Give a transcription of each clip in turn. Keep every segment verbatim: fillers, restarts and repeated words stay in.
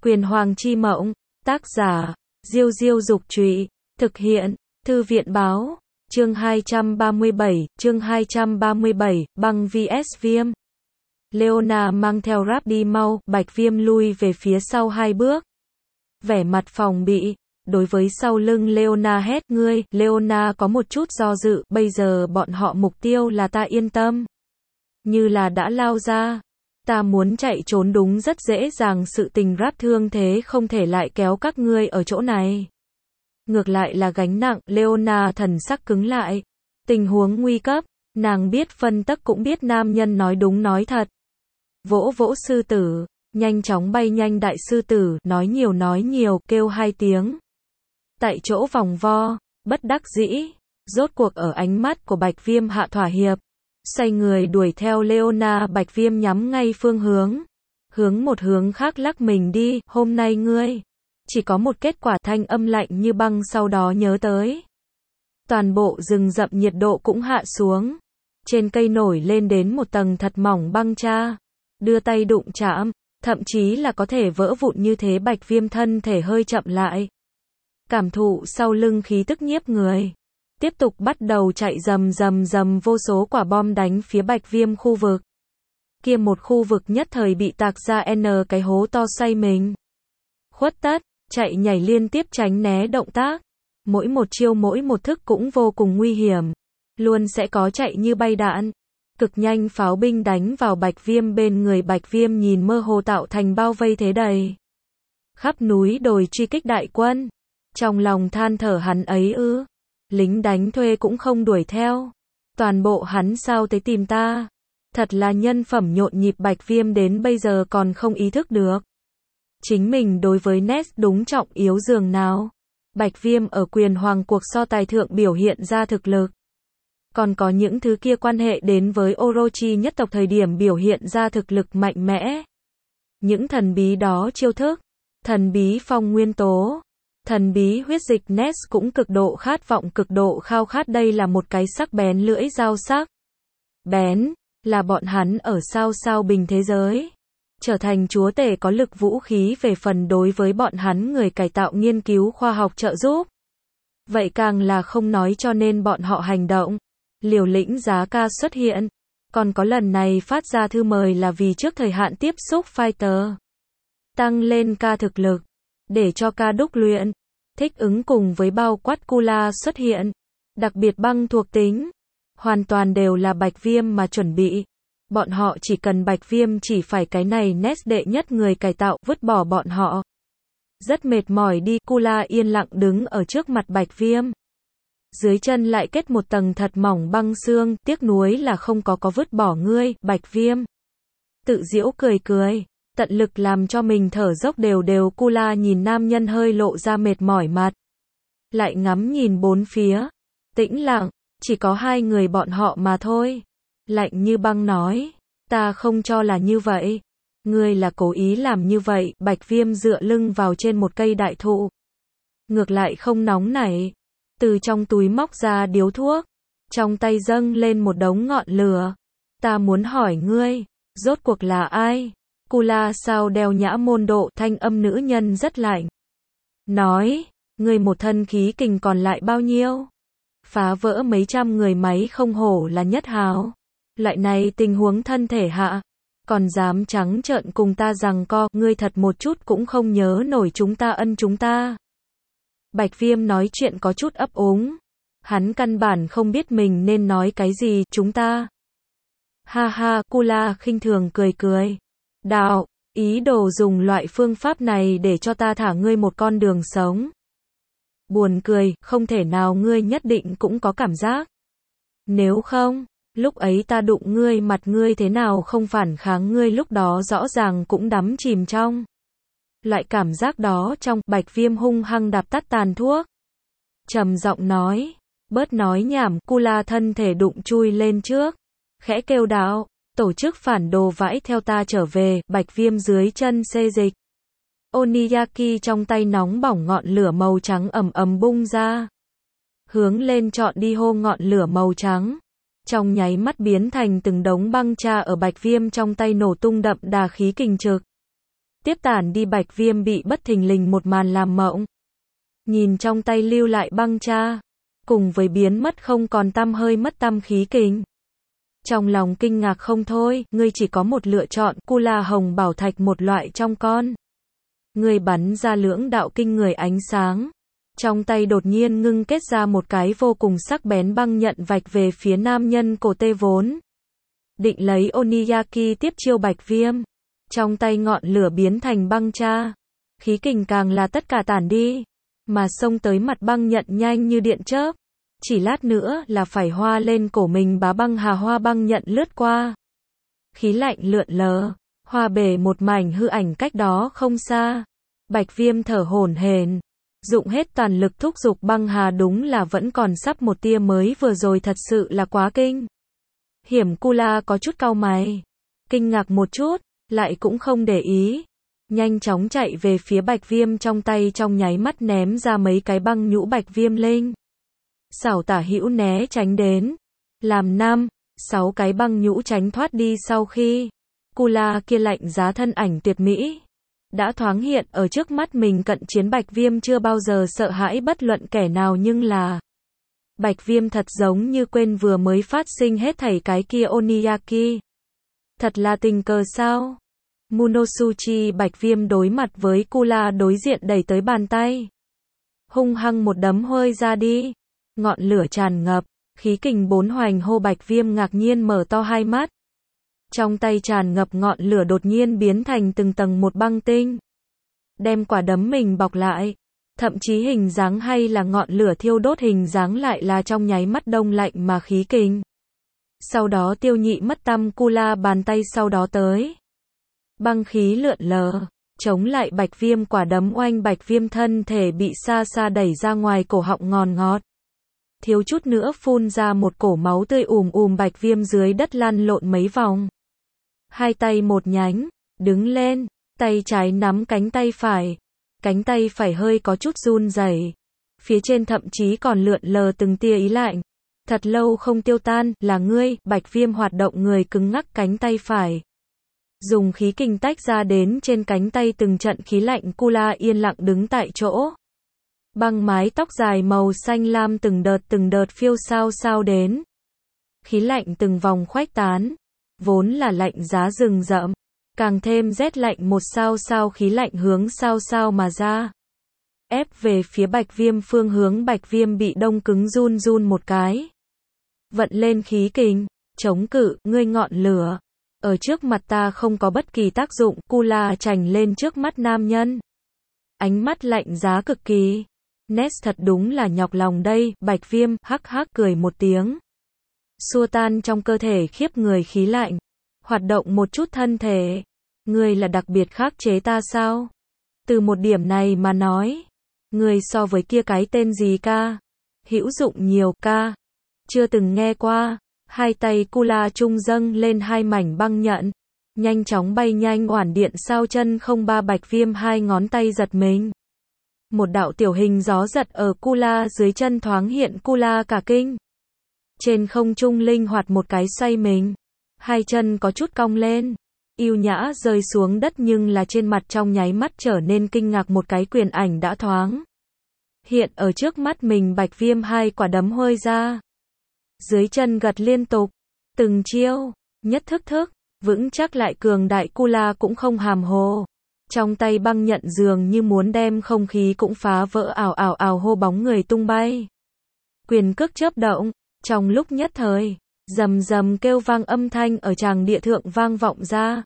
Quyền Hoàng chi mộng, tác giả, Diêu Diêu Dục Trụy, thực hiện, Thư viện Báo, chương hai trăm ba mươi bảy, chương hai trăm ba mươi bảy, băng vs Viêm. Leona mang theo ráp đi mau, Bạch Viêm lui về phía sau hai bước. Vẻ mặt phòng bị, đối với sau lưng Leona hét, ngươi, Leona có một chút do dự, bây giờ bọn họ mục tiêu là ta, yên tâm. Như là đã lao ra. Ta muốn chạy trốn đúng rất dễ dàng, sự tình ráp thương thế không thể lại kéo các ngươi ở chỗ này. Ngược lại là gánh nặng, Leona thần sắc cứng lại. Tình huống nguy cấp, nàng biết phân tắc cũng biết nam nhân nói đúng nói thật. Vỗ vỗ sư tử, nhanh chóng bay nhanh, đại sư tử, nói nhiều nói nhiều, kêu hai tiếng. Tại chỗ vòng vo, bất đắc dĩ, rốt cuộc ở ánh mắt của Bạch Viêm hạ thỏa hiệp. Xoay người đuổi theo Leona, Bạch Viêm nhắm ngay phương hướng. Hướng một hướng khác lắc mình đi, hôm nay ngươi. Chỉ có một kết quả, thanh âm lạnh như băng sau đó nhớ tới. Toàn bộ rừng rậm nhiệt độ cũng hạ xuống. Trên cây nổi lên đến một tầng thật mỏng băng cha. Đưa tay đụng chạm, thậm chí là có thể vỡ vụn như thế. Bạch Viêm thân thể hơi chậm lại. Cảm thụ sau lưng khí tức nhiếp người. Tiếp tục bắt đầu chạy rầm rầm rầm, vô số quả bom đánh phía Bạch Viêm khu vực. Kia một khu vực nhất thời bị tạc ra n cái hố to xoay mình. Khuất tất, chạy nhảy liên tiếp tránh né động tác. Mỗi một chiêu mỗi một thức cũng vô cùng nguy hiểm. Luôn sẽ có chạy như bay đạn. Cực nhanh pháo binh đánh vào Bạch Viêm bên người. Bạch Viêm nhìn mơ hồ tạo thành bao vây thế đầy. Khắp núi đồi truy kích đại quân. Trong lòng than thở, hắn ấy ư. Lính đánh thuê cũng không đuổi theo. Toàn bộ hắn sao tới tìm ta. Thật là nhân phẩm nhộn nhịp. Bạch Viêm đến bây giờ còn không ý thức được. Chính mình đối với Ness đúng trọng yếu dường nào. Bạch Viêm ở Quyền Hoàng cuộc so tài thượng biểu hiện ra thực lực. Còn có những thứ kia quan hệ đến với Orochi nhất tộc thời điểm biểu hiện ra thực lực mạnh mẽ. Những thần bí đó chiêu thức. Thần bí phong nguyên tố. Thần bí huyết dịch, Ness cũng cực độ khát vọng, cực độ khao khát. Đây là một cái sắc bén lưỡi dao sắc. Bén, là bọn hắn ở sao sao bình thế giới. Trở thành chúa tể có lực vũ khí, về phần đối với bọn hắn người cải tạo nghiên cứu khoa học trợ giúp. Vậy càng là không nói, cho nên bọn họ hành động. Liều lĩnh giá ca xuất hiện. Còn có lần này phát ra thư mời là vì trước thời hạn tiếp xúc fighter. Tăng lên ca thực lực. Để cho ca đúc luyện, thích ứng cùng với bao quát Kula xuất hiện, đặc biệt băng thuộc tính, hoàn toàn đều là Bạch Viêm mà chuẩn bị. Bọn họ chỉ cần Bạch Viêm chỉ phải cái này. Ness đệ nhất người cải tạo, vứt bỏ bọn họ. Rất mệt mỏi đi. Kula yên lặng đứng ở trước mặt Bạch Viêm. Dưới chân lại kết một tầng thật mỏng băng xương, tiếc nuối là không có có vứt bỏ ngươi, Bạch Viêm. Tự giễu cười cười. Tận lực làm cho mình thở dốc đều đều. Kula nhìn nam nhân hơi lộ ra mệt mỏi mặt. Lại ngắm nhìn bốn phía. Tĩnh lặng, chỉ có hai người bọn họ mà thôi. Lạnh như băng nói. Ta không cho là như vậy. Ngươi là cố ý làm như vậy. Bạch Viêm dựa lưng vào trên một cây đại thụ. Ngược lại không nóng nảy. Từ trong túi móc ra điếu thuốc. Trong tay dâng lên một đống ngọn lửa. Ta muốn hỏi ngươi, rốt cuộc là ai? Kula sao đeo nhã môn độ, thanh âm nữ nhân rất lạnh. Nói, ngươi một thân khí kình còn lại bao nhiêu? Phá vỡ mấy trăm người máy không hổ là nhất hào. Loại này tình huống thân thể hạ. Còn dám trắng trợn cùng ta giằng co, ngươi thật một chút cũng không nhớ nổi chúng ta ân chúng ta. Bạch Viêm nói chuyện có chút ấp úng. Hắn căn bản không biết mình nên nói cái gì, chúng ta. Ha ha, Kula khinh thường cười cười. Đạo, ý đồ dùng loại phương pháp này để cho ta thả ngươi một con đường sống. Buồn cười, không thể nào, ngươi nhất định cũng có cảm giác. Nếu không, lúc ấy ta đụng ngươi mặt ngươi thế nào không phản kháng, ngươi lúc đó rõ ràng cũng đắm chìm trong. Loại cảm giác đó trong. Bạch Viêm hung hăng đạp tắt tàn thuốc. Trầm giọng nói, bớt nói nhảm. Kula thân thể đụng chui lên trước. Khẽ kêu đạo. Tổ chức phản đồ vãi theo ta trở về. Bạch Viêm dưới chân xê dịch. Oniyaki trong tay nóng bỏng, ngọn lửa màu trắng ầm ầm bung ra. Hướng lên chọn đi hô, ngọn lửa màu trắng. Trong nháy mắt biến thành từng đống băng cha ở Bạch Viêm trong tay nổ tung, đậm đà khí kình trực. tiếp tản đi. Bạch Viêm bị bất thình lình một màn làm mộng. Nhìn trong tay lưu lại băng cha, cùng với biến mất không còn tăm hơi mất tăm khí kình. Trong lòng kinh ngạc không thôi, ngươi chỉ có một lựa chọn, cu la hồng bảo thạch một loại trong con. Ngươi bắn ra lưỡng đạo kinh người ánh sáng. Trong tay đột nhiên ngưng kết ra một cái vô cùng sắc bén băng nhận vạch về phía nam nhân cổ tê vốn định lấy Oniyaki tiếp chiêu Bạch Viêm. Trong tay ngọn lửa biến thành băng cha. Khí kình càng là tất cả tản đi. Mà xông tới mặt băng nhận nhanh như điện chớp. Chỉ lát nữa là phải hoa lên cổ mình bá băng hà hoa băng nhận lướt qua. Khí lạnh lượn lờ. Hoa bể một mảnh hư ảnh cách đó không xa. Bạch Viêm thở hổn hển. Dụng hết toàn lực thúc giục băng hà đúng là vẫn còn sắp một tia mới vừa rồi thật sự là quá kinh. Hiểm cu la có chút cau mày. Kinh ngạc một chút, lại cũng không để ý. Nhanh chóng chạy về phía Bạch Viêm trong tay trong nháy mắt ném ra mấy cái băng nhũ Bạch Viêm lên. Xảo tả hữu né tránh đến. Làm năm, sáu cái băng nhũ tránh thoát đi sau khi. Cu la kia lạnh giá thân ảnh tuyệt mỹ. Đã thoáng hiện ở trước mắt mình cận chiến Bạch Viêm chưa bao giờ sợ hãi bất luận kẻ nào nhưng là. Bạch Viêm thật giống như quên vừa mới phát sinh hết thảy cái kia Oniyaki. Thật là tình cờ sao? Munosuchi Bạch Viêm đối mặt với cu la đối diện đẩy tới bàn tay. Hung hăng một đấm hơi ra đi. Ngọn lửa tràn ngập, khí kình bốn hoành hô. Bạch Viêm ngạc nhiên mở to hai mắt. Trong tay tràn ngập ngọn lửa đột nhiên biến thành từng tầng một băng tinh. Đem quả đấm mình bọc lại. Thậm chí hình dáng hay là ngọn lửa thiêu đốt hình dáng lại là trong nháy mắt đông lạnh mà khí kình. Sau đó tiêu nhị mất tăm cu la bàn tay sau đó tới. Băng khí lượn lờ, chống lại Bạch Viêm quả đấm oanh. Bạch Viêm thân thể bị xa xa đẩy ra ngoài, cổ họng ngòn ngọt. Thiếu chút nữa phun ra một cổ máu tươi ùm ùm. Bạch Viêm dưới đất lăn lộn mấy vòng. Hai tay một nhánh, đứng lên, tay trái nắm cánh tay phải. Cánh tay phải hơi có chút run rẩy. Phía trên thậm chí còn lượn lờ từng tia ý lạnh. Thật lâu không tiêu tan, là ngươi. Bạch Viêm hoạt động người cứng ngắc cánh tay phải. Dùng khí kình tách ra đến trên cánh tay từng trận khí lạnh. Cu la yên lặng đứng tại chỗ. Băng mái tóc dài màu xanh lam từng đợt từng đợt phiêu sao sao đến. Khí lạnh từng vòng khuếch tán. Vốn là lạnh giá rừng rậm. Càng thêm rét lạnh một sao sao khí lạnh hướng sao sao mà ra. Ép về phía Bạch Viêm phương hướng. Bạch Viêm bị đông cứng run run một cái. Vận lên khí kình, chống cự, ngươi ngọn lửa. Ở trước mặt ta không có bất kỳ tác dụng. Cu la chành lên trước mắt nam nhân. Ánh mắt lạnh giá cực kỳ. Nét thật đúng là nhọc lòng đây. Bạch Viêm hắc hắc cười một tiếng. Xua tan trong cơ thể khiếp người khí lạnh. Hoạt động một chút thân thể. Ngươi là đặc biệt khắc chế ta sao? Từ một điểm này mà nói. Ngươi so với kia cái tên gì ca? Hữu dụng nhiều ca. Chưa từng nghe qua. Hai tay cu la trung dâng lên hai mảnh băng nhận. Nhanh chóng bay nhanh oản điện sao chân không ba. Bạch Viêm hai ngón tay giật mình. Một đạo tiểu hình gió giật ở cu la dưới chân thoáng hiện. Cu la cả kinh. Trên không trung linh hoạt một cái xoay mình. Hai chân có chút cong lên. Yêu nhã rơi xuống đất nhưng là trên mặt trong nháy mắt trở nên kinh ngạc. Một cái quyền ảnh đã thoáng hiện ở trước mắt mình. Bạch Viêm hai quả đấm hơi ra. Dưới chân gật liên tục. Từng chiêu, nhất thức thức, vững chắc lại cường đại. Cu la cũng không hàm hồ. Trong tay băng nhận dường như muốn đem không khí cũng phá vỡ. Ảo ảo ảo hô bóng người tung bay. Quyền cước chớp động. Trong lúc nhất thời, rầm rầm kêu vang âm thanh ở tràng địa thượng vang vọng ra.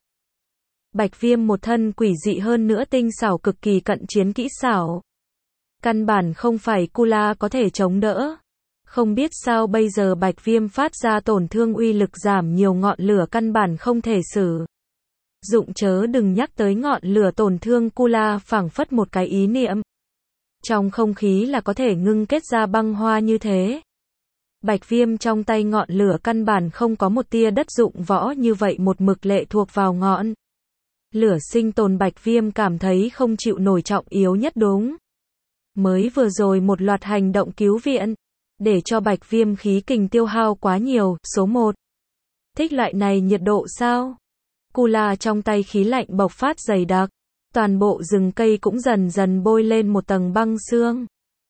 Bạch Viêm một thân quỷ dị hơn nữa tinh xảo cực kỳ cận chiến kỹ xảo. Căn bản không phải cu la có thể chống đỡ. Không biết sao bây giờ Bạch Viêm phát ra tổn thương uy lực giảm nhiều. Ngọn lửa căn bản không thể sử dụng, chớ đừng nhắc tới ngọn lửa tổn thương. Cu la phảng phất một cái ý niệm. Trong không khí là có thể ngưng kết ra băng hoa như thế. Bạch Viêm trong tay ngọn lửa căn bản không có một tia đất dụng võ như vậy một mực lệ thuộc vào ngọn lửa sinh tồn. Bạch Viêm cảm thấy không chịu nổi trọng yếu nhất đúng. Mới vừa rồi một loạt hành động cứu viện, để cho Bạch Viêm khí kình tiêu hao quá nhiều. Số một. Thích loại này nhiệt độ sao? Cu la trong tay khí lạnh bộc phát dày đặc. toàn bộ rừng cây cũng dần dần bôi lên một tầng băng sương.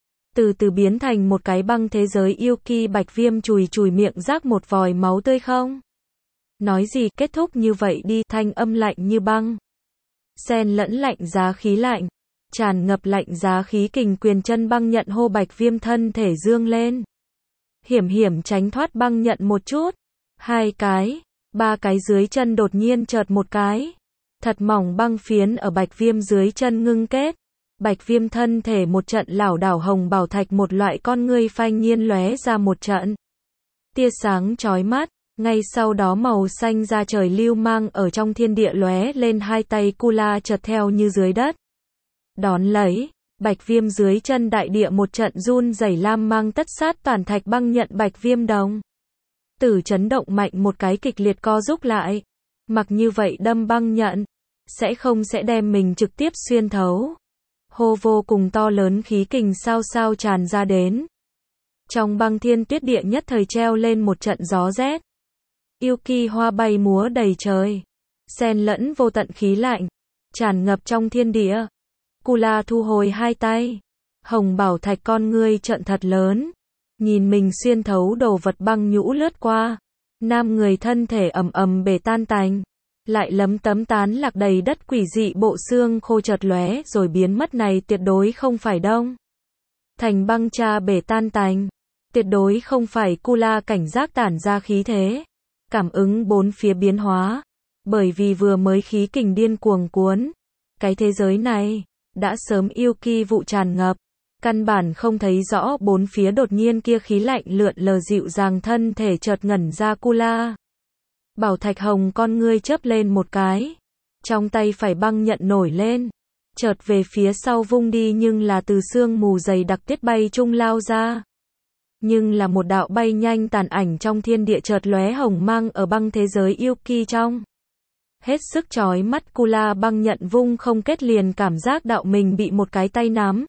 Từ từ biến thành một cái băng thế giới Yuki. Bạch Viêm chùi chùi miệng rác một vòi máu tươi không. Nói gì kết thúc như vậy đi, thanh âm lạnh như băng. Xen lẫn lạnh giá khí lạnh. Tràn ngập lạnh giá khí kình quyền chân băng nhận hô. Bạch Viêm thân thể dương lên. Hiểm hiểm tránh thoát băng nhận một chút. Hai cái, ba cái dưới chân đột nhiên chợt một cái. Thật mỏng băng phiến ở Bạch Viêm dưới chân ngưng kết. Bạch Viêm thân thể một trận lảo đảo, hồng bảo thạch một loại con ngươi phanh nhiên lóe ra một trận tia sáng chói mắt, ngay sau đó màu xanh da trời lưu mang ở trong thiên địa lóe lên, hai tay Kula chợt theo như dưới đất. Đón lấy, Bạch Viêm dưới chân đại địa một trận run rẩy, lam mang tất sát toàn thạch băng nhận Bạch Viêm đồng tử chấn động mạnh một cái, kịch liệt co rúc lại. Mặc như vậy đâm băng nhận, sẽ không sẽ đem mình trực tiếp xuyên thấu. Hô, vô cùng to lớn khí kình sao sao tràn ra đến. Trong băng thiên tuyết địa nhất thời treo lên một trận gió rét. Yuki hoa bay múa đầy trời. Xen lẫn vô tận khí lạnh. Tràn ngập trong thiên địa. Kula thu hồi hai tay. Hồng bảo thạch con ngươi trợn thật lớn. Nhìn mình xuyên thấu đồ vật băng nhũ lướt qua. Nam người thân thể ầm ầm bể tan tành. Lại lấm tấm tán lạc đầy đất, quỷ dị bộ xương khô chợt lóe rồi biến mất, này tuyệt đối không phải đông thành băng cha bể tan tành, tuyệt đối không phải. Kula cảnh giác tản ra khí thế, cảm ứng bốn phía biến hóa, bởi vì vừa mới khí kình điên cuồng cuốn cái thế giới này, đã sớm Yuki vụ tràn ngập, căn bản không thấy rõ bốn phía. Đột nhiên kia khí lạnh lượn lờ dịu dàng, thân thể chợt ngẩn ra. Kula bảo thạch hồng con ngươi chớp lên một cái, trong tay phải băng nhận nổi lên, chợt về phía sau vung đi, nhưng là từ sương mù dày đặc tiết bay trung lao ra. Nhưng là một đạo bay nhanh tàn ảnh trong thiên địa, chợt lóe hồng mang ở băng thế giới Yuki trong. Hết sức chói mắt. Kula băng nhận vung không kết, liền cảm giác đạo mình bị một cái tay nắm.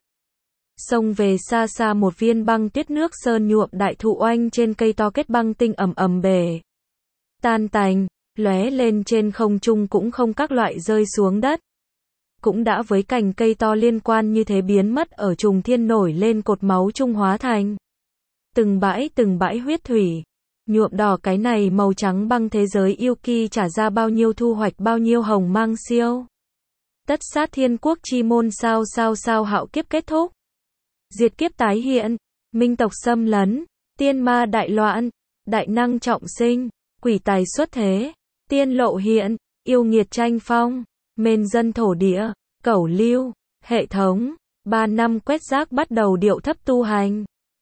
Xông về xa xa, một viên băng tuyết nước sơn nhuộm đại thụ oanh trên cây to, kết băng tinh ầm ầm bể tan tành, lóe lên trên không trung cũng không các loại rơi xuống đất. Cũng đã với cành cây to liên quan như thế biến mất ở trùng thiên, nổi lên cột máu trung hóa thành từng bãi từng bãi huyết thủy, nhuộm đỏ cái này màu trắng băng thế giới Yuki. Trả ra bao nhiêu thu hoạch bao nhiêu hồng mang siêu. Tất sát thiên quốc chi môn sao sao sao, hạo kiếp kết thúc. Diệt kiếp tái hiện, minh tộc xâm lấn, tiên ma đại loạn, đại năng trọng sinh. Quỷ tài xuất thế, tiên lộ hiện, yêu nghiệt tranh phong, mên dân thổ địa, cẩu lưu, hệ thống, ba năm quét rác bắt đầu điệu thấp tu hành.